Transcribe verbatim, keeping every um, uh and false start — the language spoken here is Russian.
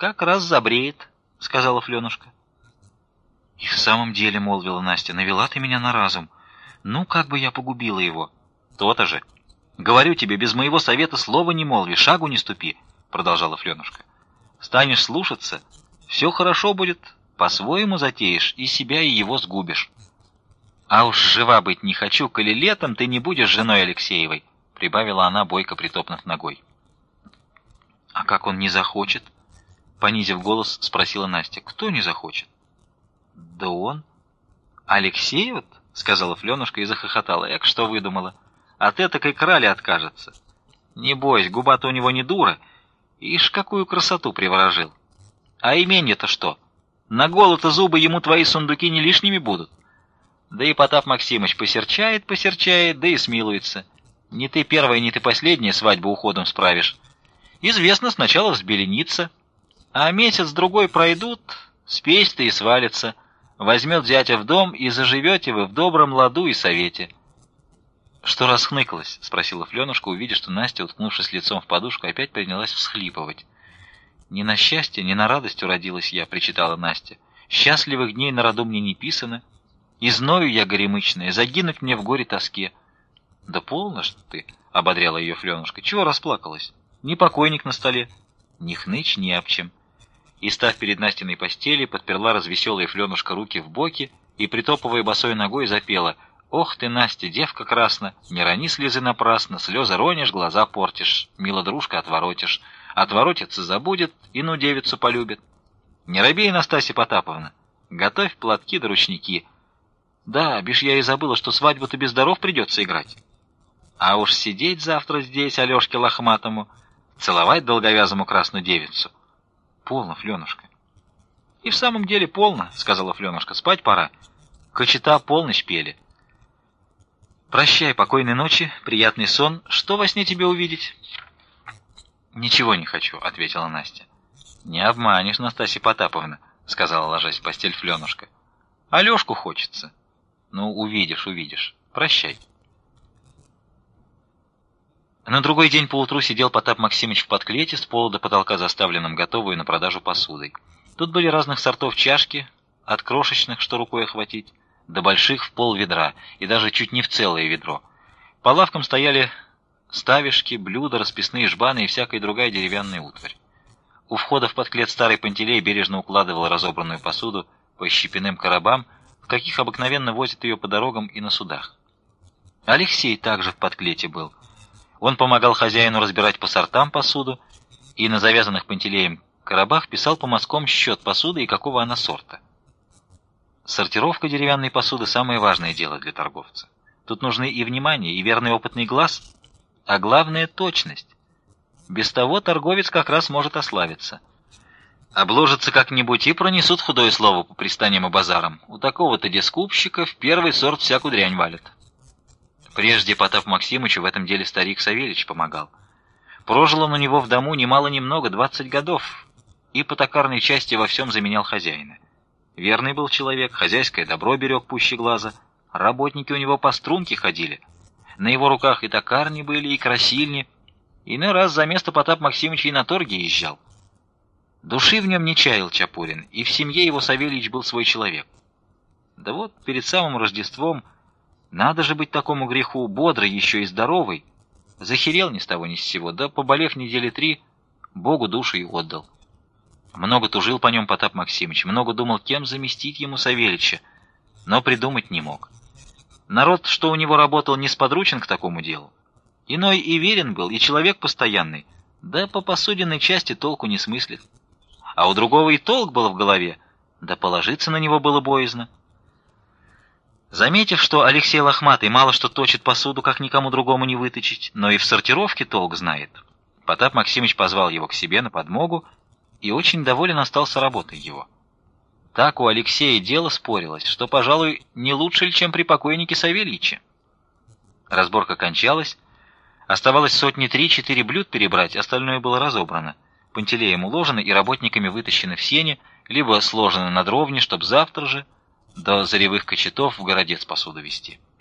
как раз забреет, — сказала Фленушка. — И в самом деле, — молвила Настя, — навела ты меня на разум. Ну, как бы я погубила его. — То-то же. Говорю тебе, без моего совета слова не молви, шагу не ступи, — продолжала Фленушка. — Станешь слушаться, все хорошо будет, по-своему затеешь, и себя, и его сгубишь. А уж жива быть не хочу, коли летом ты не будешь женой Алексеевой, — прибавила она, бойко притопнув ногой. — А как он не захочет? — понизив голос, спросила Настя. — Кто не захочет? — Да он. — Алексей, — сказала Фленушка и захохотала. — Эк, что выдумала? От этакой крали откажется. Не бойся, губа-то у него не дура. Ишь, какую красоту приворожил. А имение-то что? На голо-то зубы ему твои сундуки не лишними будут. Да и Потап Максимыч посерчает, посерчает, да и смилуется. Не ты первая, не ты последняя свадьбу уходом справишь. Известно, сначала взбеленится, а месяц-другой пройдут, спесь-то и свалится. Возьмет зятя в дом, и заживете вы в добром ладу и совете. — Что расхныкалась? — спросила Фленушка, увидя, что Настя, уткнувшись лицом в подушку, опять принялась всхлипывать. — Ни на счастье, ни на радость уродилась я, — причитала Настя. — Счастливых дней на роду мне не писано. И зною я горемычная, загинуть мне в горе тоске. — Да полно ж ты, — ободряла ее Фленушка. — Чего расплакалась? Ни покойник на столе, ни хнычь, ни об чем. И, став перед Настиной постели, подперла развеселая Фленушка руки в боки и, притопывая босой ногой, запела: «Ох ты, Настя, девка красна, не рони слезы напрасно, слезы ронишь, глаза портишь, мила дружка отворотишь, отворотиться забудет, ину девицу полюбит. Не робей, Настасья Потаповна, готовь платки да ручники. Да, бишь я и забыла, что свадьбу-то без даров придется играть. А уж сидеть завтра здесь Алешке лохматому, целовать долговязому красную девицу. Полно, Фленушка». — И в самом деле полно, — сказала Фленушка, — спать пора. Кочета полночь пели. — Прощай, покойной ночи, приятный сон. Что во сне тебе увидеть? — Ничего не хочу, — ответила Настя. — Не обманешь, Настасья Потаповна, — сказала, ложась в постель Фленушка. — Алешку хочется. Ну, увидишь, увидишь. Прощай. На другой день поутру сидел Потап Максимыч в подклете, с пола до потолка заставленным готовую на продажу посудой. Тут были разных сортов чашки, от крошечных, что рукой охватить, до больших в пол ведра, и даже чуть не в целое ведро. По лавкам стояли ставишки, блюда, расписные жбаны и всякая другая деревянная утварь. У входа в подклет старый Пантелей бережно укладывал разобранную посуду по щепиным коробам, в каких обыкновенно возят ее по дорогам и на судах. Алексей также в подклете был. Он помогал хозяину разбирать по сортам посуду и на завязанных Пантелеем коробах писал по мазкам счет посуды и какого она сорта. Сортировка деревянной посуды — самое важное дело для торговца. Тут нужны и внимание, и верный опытный глаз, а главное — точность. Без того торговец как раз может ославиться. Обложатся как-нибудь и пронесут худое слово по пристаням и базарам. У такого-то дескупщика в первый сорт всякую дрянь валит. Прежде Потап Максимычу в этом деле старик Савельич помогал. Прожил он у него в дому немало-немного, двадцать годов, и по токарной части во всем заменял хозяина. Верный был человек, хозяйское добро берег пуще глаза, работники у него по струнке ходили. На его руках и токарни были, и красильни. Иной раз за место Потап Максимыч и на торги езжал. Души в нем не чаял Чапурин, и в семье его Савельич был свой человек. Да вот перед самым Рождеством, надо же быть такому греху, бодрый еще и здоровый, захерел ни с того ни с сего, да, поболев недели три, Богу душу и отдал. Много тужил по нем Потап Максимыч, много думал, кем заместить ему Савельича, но придумать не мог. Народ, что у него работал, не сподручен к такому делу. Иной и верен был, и человек постоянный, да по посуденной части толку не смыслит. А у другого и толк был в голове, да положиться на него было боязно. Заметив, что Алексей лохматый мало что точит посуду, как никому другому не выточить, но и в сортировке толк знает, Потап Максимыч позвал его к себе на подмогу и очень доволен остался работой его. Так у Алексея дело спорилось, что, пожалуй, не лучше ли, чем при покойнике Савельиче. Разборка кончалась, оставалось сотни три-четыре блюд перебрать, остальное было разобрано. Пантелеем уложено и работниками вытащены в сене, либо сложены на дровне, чтоб завтра же до заревых кочетов в городец посуду везти.